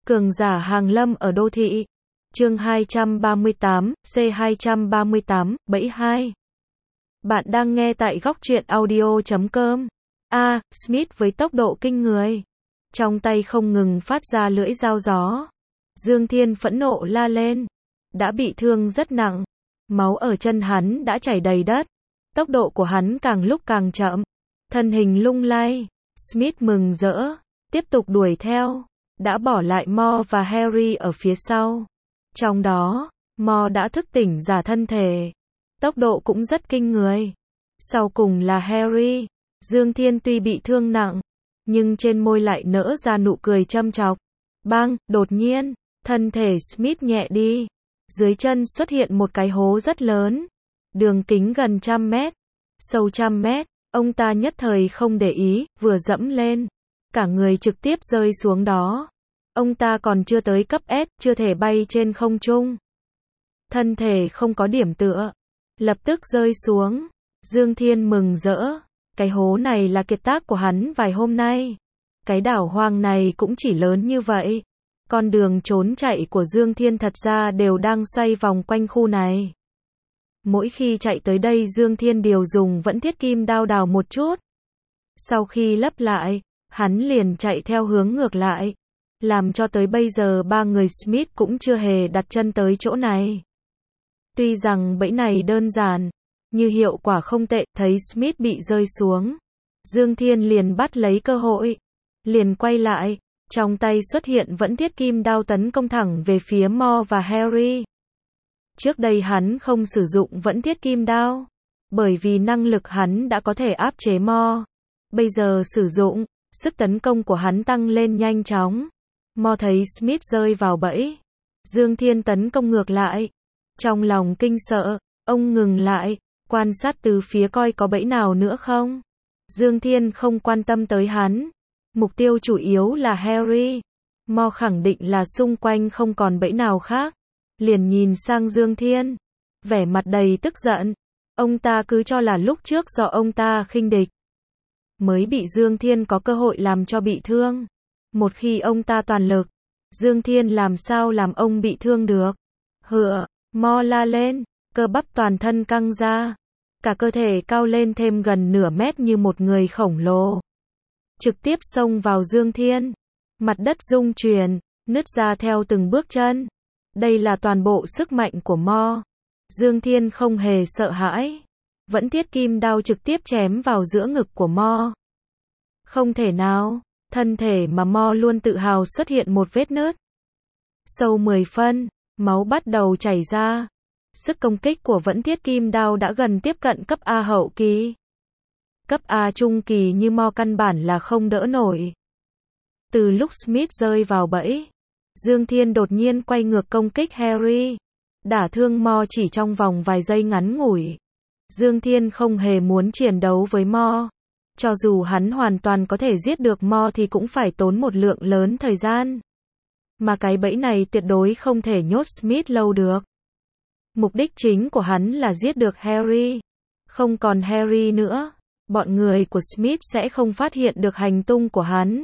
Cường giả hàng lâm ở đô thị. Chương 238, C238, bẫy 2. Bạn đang nghe tại góc truyện audio.com. Smith với tốc độ kinh người. Trong tay không ngừng phát ra lưỡi dao gió. Dương Thiên phẫn nộ la lên. Đã bị thương rất nặng. Máu ở chân hắn đã chảy đầy đất. Tốc độ của hắn càng lúc càng chậm. Thân hình lung lay. Smith mừng rỡ. Tiếp tục đuổi theo. Đã bỏ lại Mo và Harry ở phía sau. Trong đó, Mo đã thức tỉnh giả thân thể. Tốc độ cũng rất kinh người. Sau cùng là Harry. Dương Thiên tuy bị thương nặng, nhưng trên môi lại nở ra nụ cười châm chọc. Bang, đột nhiên, thân thể Smith nhẹ đi. Dưới chân xuất hiện một cái hố rất lớn. Đường kính gần 100 mét. Sâu 100 mét. Ông ta nhất thời không để ý, vừa dẫm lên. Cả người trực tiếp rơi xuống đó. Ông ta còn chưa tới cấp S, chưa thể bay trên không trung. Thân thể không có điểm tựa. Lập tức rơi xuống. Dương Thiên mừng rỡ. Cái hố này là kiệt tác của hắn vài hôm nay. Cái đảo hoang này cũng chỉ lớn như vậy. Con đường trốn chạy của Dương Thiên thật ra đều đang xoay vòng quanh khu này. Mỗi khi chạy tới đây Dương Thiên đều dùng vẫn thiết kim đao đào một chút. Sau khi lấp lại, hắn liền chạy theo hướng ngược lại. Làm cho tới bây giờ ba người Smith cũng chưa hề đặt chân tới chỗ này. Tuy rằng bẫy này đơn giản, nhưng hiệu quả không tệ. Thấy Smith bị rơi xuống, Dương Thiên liền bắt lấy cơ hội. Liền quay lại, trong tay xuất hiện vẫn thiết kim đao tấn công thẳng về phía Mo và Harry. Trước đây hắn không sử dụng vẫn thiết kim đao, bởi vì năng lực hắn đã có thể áp chế Mo. Bây giờ sử dụng, sức tấn công của hắn tăng lên nhanh chóng. Mo thấy Smith rơi vào bẫy. Dương Thiên tấn công ngược lại. Trong lòng kinh sợ, ông ngừng lại, quan sát từ phía coi có bẫy nào nữa không. Dương Thiên không quan tâm tới hắn. Mục tiêu chủ yếu là Harry. Mo khẳng định là xung quanh không còn bẫy nào khác. Liền nhìn sang Dương Thiên. Vẻ mặt đầy tức giận. Ông ta cứ cho là lúc trước do ông ta khinh địch, mới bị Dương Thiên có cơ hội làm cho bị thương. Một khi ông ta toàn lực, Dương Thiên làm sao làm ông bị thương được. Mo la lên, cơ bắp toàn thân căng ra. Cả cơ thể cao lên thêm gần nửa mét như một người khổng lồ. Trực tiếp xông vào Dương Thiên. Mặt đất rung chuyển, nứt ra theo từng bước chân. Đây là toàn bộ sức mạnh của Mo. Dương Thiên không hề sợ hãi. Vẫn thiết kim đao trực tiếp chém vào giữa ngực của Mo. Không thể nào. Thân thể mà Mo luôn tự hào xuất hiện một vết nứt. Sâu 10 phân, máu bắt đầu chảy ra. Sức công kích của vẫn thiết kim đao đã gần tiếp cận cấp A hậu kỳ. Cấp A trung kỳ như Mo căn bản là không đỡ nổi. Từ lúc Smith rơi vào bẫy, Dương Thiên đột nhiên quay ngược công kích Harry. Đả thương Mo chỉ trong vòng vài giây ngắn ngủi. Dương Thiên không hề muốn chiến đấu với Mo. Cho dù hắn hoàn toàn có thể giết được Mo thì cũng phải tốn một lượng lớn thời gian. Mà cái bẫy này tuyệt đối không thể nhốt Smith lâu được. Mục đích chính của hắn là giết được Harry. Không còn Harry nữa, bọn người của Smith sẽ không phát hiện được hành tung của hắn.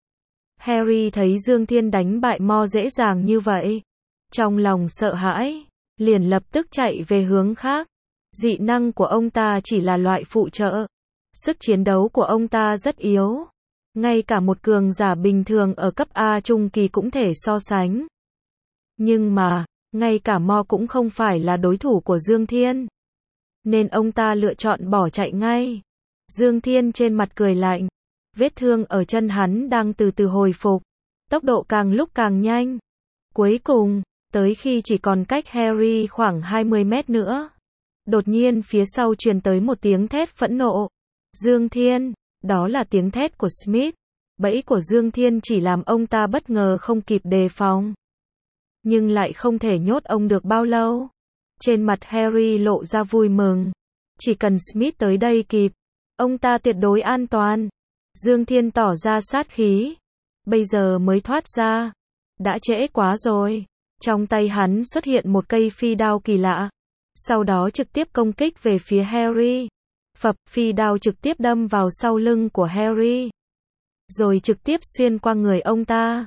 Harry thấy Dương Thiên đánh bại Mo dễ dàng như vậy. Trong lòng sợ hãi, liền lập tức chạy về hướng khác. Dị năng của ông ta chỉ là loại phụ trợ. Sức chiến đấu của ông ta rất yếu. Ngay cả một cường giả bình thường ở cấp A trung kỳ cũng thể so sánh. Nhưng mà, ngay cả Mo cũng không phải là đối thủ của Dương Thiên. Nên ông ta lựa chọn bỏ chạy ngay. Dương Thiên trên mặt cười lạnh. Vết thương ở chân hắn đang từ từ hồi phục. Tốc độ càng lúc càng nhanh. Cuối cùng, tới khi chỉ còn cách Harry khoảng 20 mét nữa. Đột nhiên phía sau truyền tới một tiếng thét phẫn nộ. Dương Thiên, đó là tiếng thét của Smith. Bẫy của Dương Thiên chỉ làm ông ta bất ngờ không kịp đề phòng. Nhưng lại không thể nhốt ông được bao lâu. Trên mặt Harry lộ ra vui mừng. Chỉ cần Smith tới đây kịp, ông ta tuyệt đối an toàn. Dương Thiên tỏ ra sát khí. Bây giờ mới thoát ra. Đã trễ quá rồi. Trong tay hắn xuất hiện một cây phi đao kỳ lạ. Sau đó trực tiếp công kích về phía Harry. Phập, phi đao trực tiếp đâm vào sau lưng của Harry. Rồi trực tiếp xuyên qua người ông ta.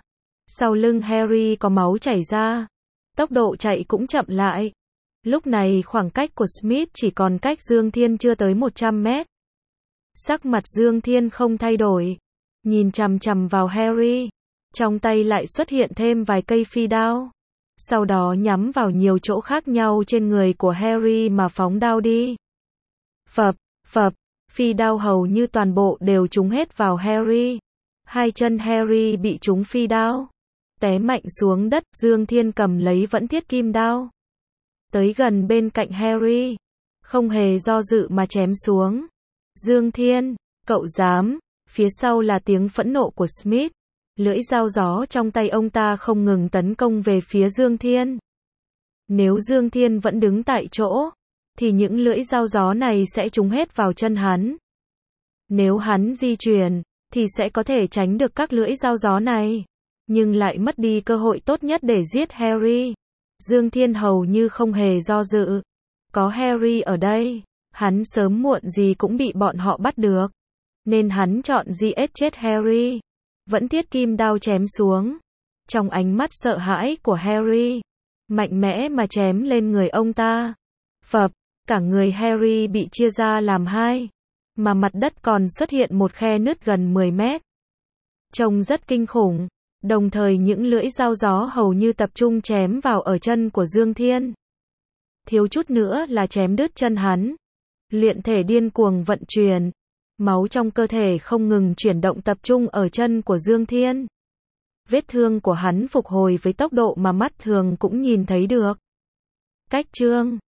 Sau lưng Harry có máu chảy ra. Tốc độ chạy cũng chậm lại. Lúc này khoảng cách của Smith chỉ còn cách Dương Thiên chưa tới 100 mét. Sắc mặt Dương Thiên không thay đổi. Nhìn chằm chằm vào Harry. Trong tay lại xuất hiện thêm vài cây phi đao. Sau đó nhắm vào nhiều chỗ khác nhau trên người của Harry mà phóng đao đi. Phập, phập, phi đao hầu như toàn bộ đều trúng hết vào Harry. Hai chân Harry bị trúng phi đao. Té mạnh xuống đất, Dương Thiên cầm lấy vẫn thiết kim đao. Tới gần bên cạnh Harry. Không hề do dự mà chém xuống. Dương Thiên, cậu dám, phía sau là tiếng phẫn nộ của Smith. Lưỡi dao gió trong tay ông ta không ngừng tấn công về phía Dương Thiên. Nếu Dương Thiên vẫn đứng tại chỗ, thì những lưỡi dao gió này sẽ trúng hết vào chân hắn. Nếu hắn di chuyển, thì sẽ có thể tránh được các lưỡi dao gió này. Nhưng lại mất đi cơ hội tốt nhất để giết Harry. Dương Thiên hầu như không hề do dự. Có Harry ở đây, hắn sớm muộn gì cũng bị bọn họ bắt được. Nên hắn chọn giết chết Harry. Vẫn thiết kim đao chém xuống. Trong ánh mắt sợ hãi của Harry, mạnh mẽ mà chém lên người ông ta. Phập, cả người Harry bị chia ra làm hai. Mà mặt đất còn xuất hiện một khe nứt gần 10 mét. Trông rất kinh khủng. Đồng thời những lưỡi dao gió hầu như tập trung chém vào ở chân của Dương Thiên. Thiếu chút nữa là chém đứt chân hắn. Luyện thể điên cuồng vận chuyển. Máu trong cơ thể không ngừng chuyển động tập trung ở chân của Dương Thiên. Vết thương của hắn phục hồi với tốc độ mà mắt thường cũng nhìn thấy được. Cách chương